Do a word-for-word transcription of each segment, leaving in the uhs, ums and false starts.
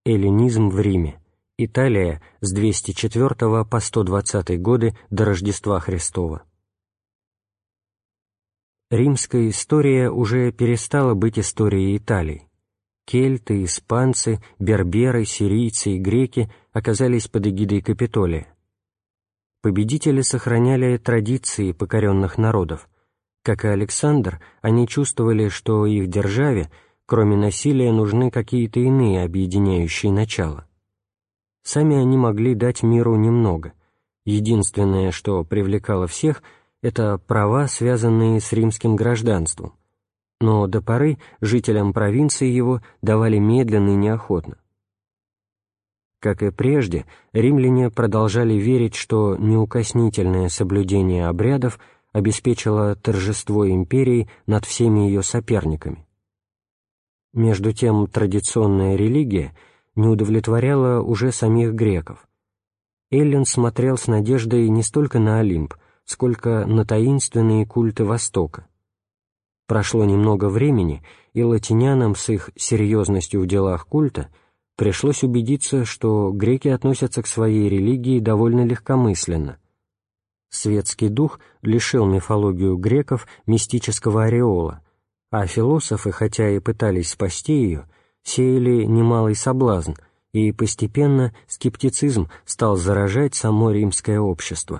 Эллинизм в Риме. Италия с двести четвёртого по сто двадцатый годы до Рождества Христова. Римская история уже перестала быть историей Италии. Кельты, испанцы, берберы, сирийцы и греки оказались под эгидой Капитолия. Победители сохраняли традиции покоренных народов. Как и Александр, они чувствовали, что их державе, кроме насилия, нужны какие-то иные объединяющие начала. Сами они могли дать миру немного. Единственное, что привлекало всех, это права, связанные с римским гражданством. Но до поры жителям провинции его давали медленно и неохотно. Как и прежде, римляне продолжали верить, что неукоснительное соблюдение обрядов обеспечило торжество империи над всеми ее соперниками. Между тем, традиционная религия не удовлетворяла уже самих греков. Эллин смотрел с надеждой не столько на Олимп, сколько на таинственные культы Востока. Прошло немного времени, и латинянам с их серьезностью в делах культа пришлось убедиться, что греки относятся к своей религии довольно легкомысленно. Светский дух лишил мифологию греков мистического ореола, а философы, хотя и пытались спасти ее, сеяли немалый соблазн, и постепенно скептицизм стал заражать само римское общество.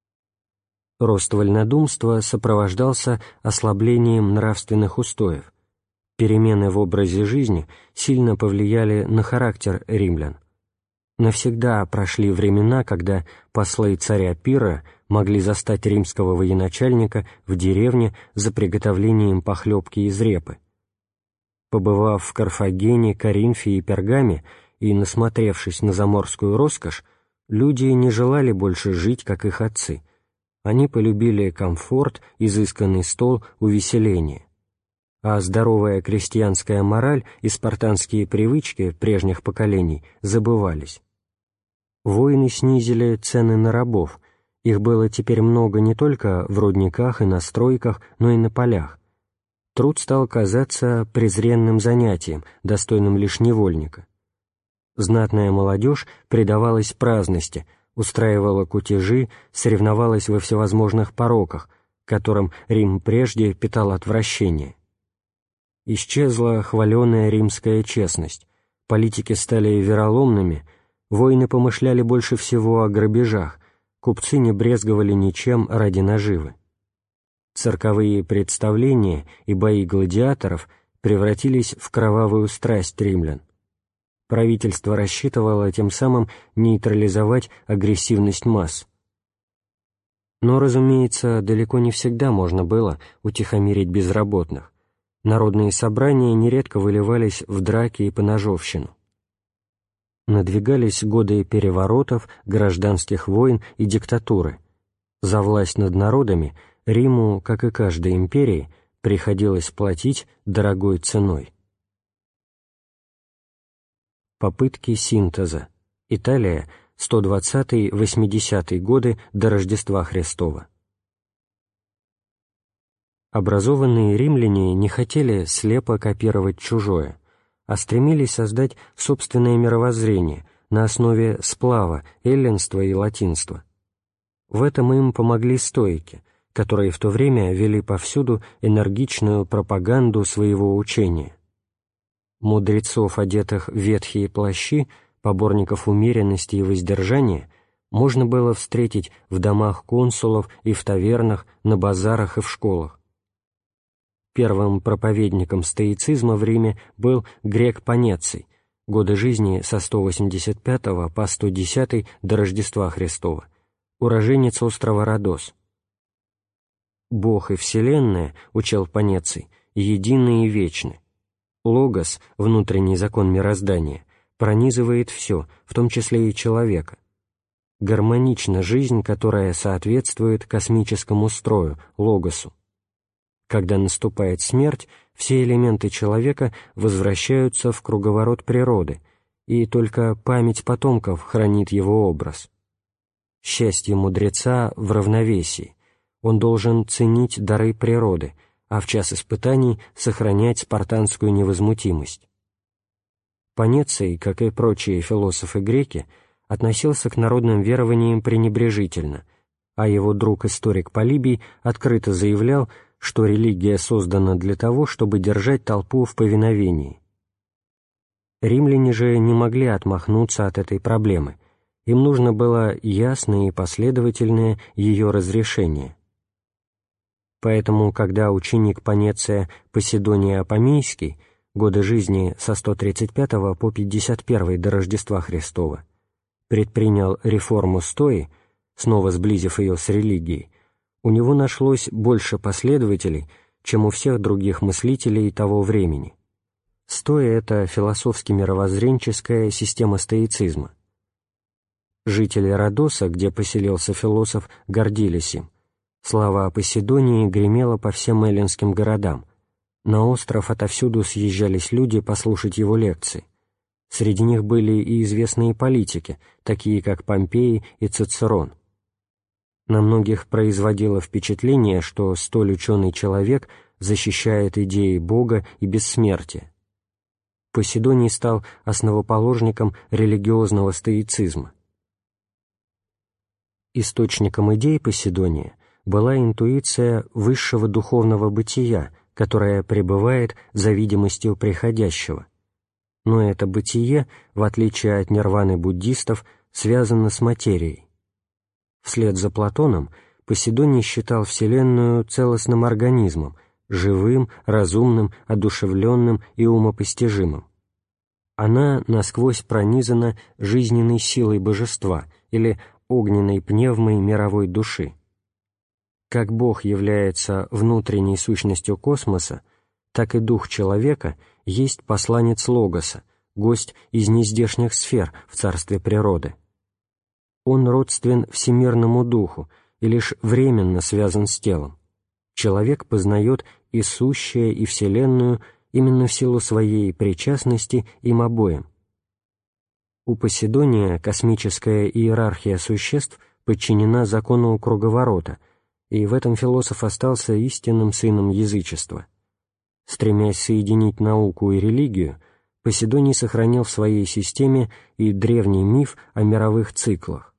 Рост вольнодумства сопровождался ослаблением нравственных устоев. Перемены в образе жизни сильно повлияли на характер римлян. Навсегда прошли времена, когда послы царя Пирра могли застать римского военачальника в деревне за приготовлением похлебки из репы. Побывав в Карфагене, Коринфе и Пергаме и насмотревшись на заморскую роскошь, люди не желали больше жить, как их отцы. Они полюбили комфорт, изысканный стол, увеселение. А здоровая крестьянская мораль и спартанские привычки прежних поколений забывались. Войны снизили цены на рабов, их было теперь много не только в рудниках и на стройках, но и на полях. Труд стал казаться презренным занятием, достойным лишь невольника. Знатная молодежь предавалась праздности, устраивала кутежи, соревновалась во всевозможных пороках, которым Рим прежде питал отвращение. Исчезла хваленая римская честность, политики стали вероломными, воины помышляли больше всего о грабежах, купцы не брезговали ничем ради наживы. Цирковые представления и бои гладиаторов превратились в кровавую страсть римлян. Правительство рассчитывало тем самым нейтрализовать агрессивность масс. Но, разумеется, далеко не всегда можно было утихомирить безработных. Народные собрания нередко выливались в драки и поножовщину. Надвигались годы переворотов, гражданских войн и диктатуры. За власть над народами Риму, как и каждой империи, приходилось платить дорогой ценой. Попытки синтеза. Италия, сто двадцатый — восьмидесятые годы до Рождества Христова. Образованные римляне не хотели слепо копировать чужое, а стремились создать собственное мировоззрение на основе сплава эллинства и латинства. В этом им помогли стоики, которые в то время вели повсюду энергичную пропаганду своего учения. Мудрецов, одетых в ветхие плащи, поборников умеренности и воздержания, можно было встретить в домах консулов и в тавернах, на базарах и в школах. Первым проповедником стоицизма в Риме был грек Панеций, годы жизни со сто восемьдесят пятого по сто десятый до Рождества Христова, уроженец острова Родос. «Бог и Вселенная, — учил Панеций, — едины и вечны. Логос, внутренний закон мироздания, пронизывает все, в том числе и человека. Гармонична жизнь, которая соответствует космическому строю, логосу. Когда наступает смерть, все элементы человека возвращаются в круговорот природы, и только память потомков хранит его образ. Счастье мудреца в равновесии. Он должен ценить дары природы, а в час испытаний сохранять спартанскую невозмутимость. Панеций, как и прочие философы-греки, относился к народным верованиям пренебрежительно, а его друг-историк Полибий открыто заявлял, что религия создана для того, чтобы держать толпу в повиновении. Римляне же не могли отмахнуться от этой проблемы, им нужно было ясное и последовательное ее разрешение. Поэтому, когда ученик Панеция Поседоний Апамейский, годы жизни со сто тридцать пятого по пятьдесят первый до Рождества Христова, предпринял реформу стои, снова сблизив ее с религией, у него нашлось больше последователей, чем у всех других мыслителей того времени. Стоя — это философски-мировоззренческая система стоицизма. Жители Родоса, где поселился философ, гордились им. Слава о Поседонии гремела по всем эллинским городам. На остров отовсюду съезжались люди послушать его лекции. Среди них были и известные политики, такие как Помпей и Цицерон. На многих производило впечатление, что столь ученый человек защищает идеи Бога и бессмертия. Поседоний стал основоположником религиозного стоицизма. Источником идей Поседония была интуиция высшего духовного бытия, которая пребывает за видимостью приходящего. Но это бытие, в отличие от нирваны буддистов, связано с материей. Вслед за Платоном Поседоний считал Вселенную целостным организмом, живым, разумным, одушевленным и умопостижимым. Она насквозь пронизана жизненной силой божества или огненной пневмой мировой души. Как Бог является внутренней сущностью космоса, так и дух человека есть посланец Логоса, гость из нездешних сфер в царстве природы. Он родствен всемирному духу и лишь временно связан с телом. Человек познает и сущее, и Вселенную именно в силу своей причастности им обоим. У Поседония космическая иерархия существ подчинена закону круговорота, и в этом философ остался истинным сыном язычества. Стремясь соединить науку и религию, Поседоний сохранил в своей системе и древний миф о мировых циклах.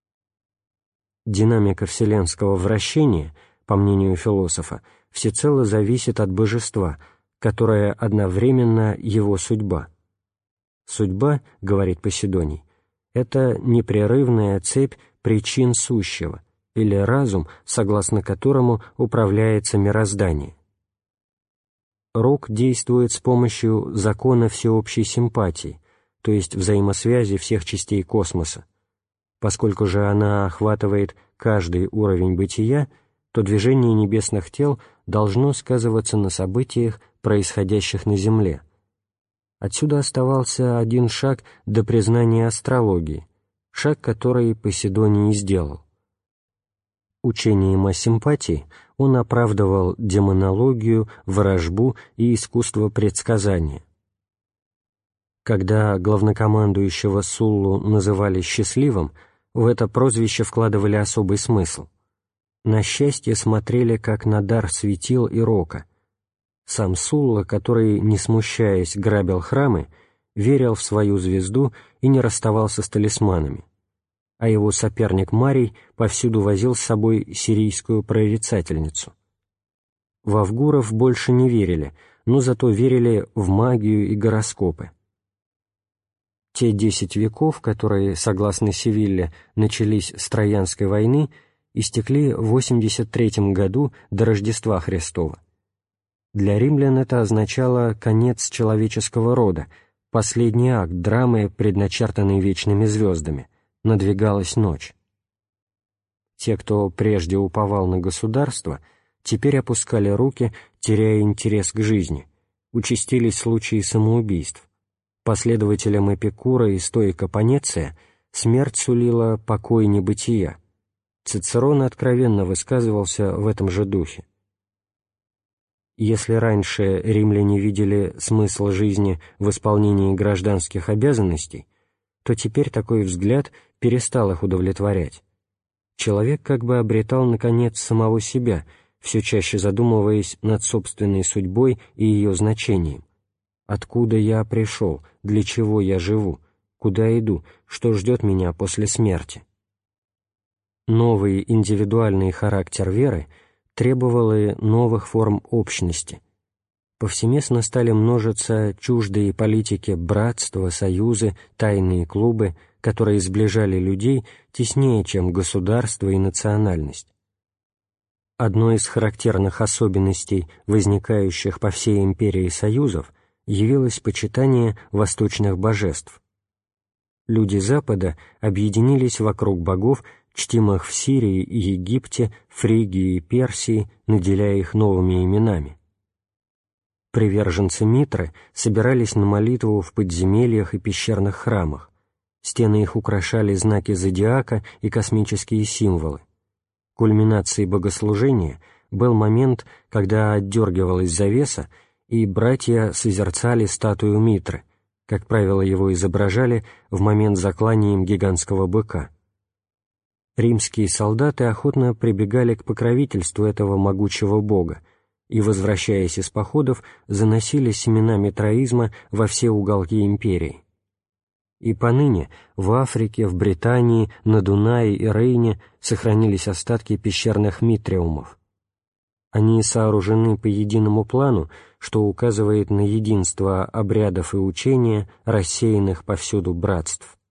Динамика вселенского вращения, по мнению философа, всецело зависит от божества, которое одновременно его судьба. Судьба, говорит Поседоний, это непрерывная цепь причин сущего, или разум, согласно которому управляется мироздание. Рок действует с помощью закона всеобщей симпатии, то есть взаимосвязи всех частей космоса. Поскольку же она охватывает каждый уровень бытия, то движение небесных тел должно сказываться на событиях, происходящих на Земле. Отсюда оставался один шаг до признания астрологии, шаг, который Поседоний и сделал. Учением о симпатии он оправдывал демонологию, ворожбу и искусство предсказания. Когда главнокомандующего Суллу называли счастливым, в это прозвище вкладывали особый смысл. На счастье смотрели как на дар светил и рока. Сам Сулла, который, не смущаясь, грабил храмы, верил в свою звезду и не расставался с талисманами, а его соперник Марий повсюду возил с собой сирийскую прорицательницу. В авгуров больше не верили, но зато верили в магию и гороскопы. Те десять веков, которые, согласно Севилле, начались с Троянской войны, истекли в восемьдесят третьем году до Рождества Христова. Для римлян это означало конец человеческого рода, последний акт драмы, предначертанной вечными звездами. Надвигалась ночь. Те, кто прежде уповал на государство, теперь опускали руки, теряя интерес к жизни. Участились случаи самоубийств. Последователям Эпикура и стоика Панеция смерть сулила покой небытия. Цицерон откровенно высказывался в этом же духе. Если раньше римляне видели смысл жизни в исполнении гражданских обязанностей, то теперь такой взгляд перестал их удовлетворять. Человек как бы обретал, наконец, самого себя, все чаще задумываясь над собственной судьбой и ее значением. откуда я пришел, для чего я живу, куда иду, что ждет меня после смерти. Новый индивидуальный характер веры требовал и новых форм общности. Повсеместно стали множиться чуждые политике братства, союзы, тайные клубы, которые сближали людей теснее, чем государство и национальность. Одной из характерных особенностей возникающих по всей империи союзов явилось почитание восточных божеств. Люди Запада объединились вокруг богов, чтимых в Сирии и Египте, Фригии и Персии, наделяя их новыми именами. Приверженцы Митры собирались на молитву в подземельях и пещерных храмах. Стены их украшали знаки зодиака и космические символы. Кульминацией богослужения был момент, когда отдергивалась завеса, и братья созерцали статую Митры, как правило, его изображали в момент заклания им гигантского быка. Римские солдаты охотно прибегали к покровительству этого могучего бога и, возвращаясь из походов, заносили семена митраизма во все уголки империи. И поныне в Африке, в Британии, на Дунае и Рейне сохранились остатки пещерных митриумов. Они сооружены по единому плану, что указывает на единство обрядов и учения, рассеянных повсюду братств.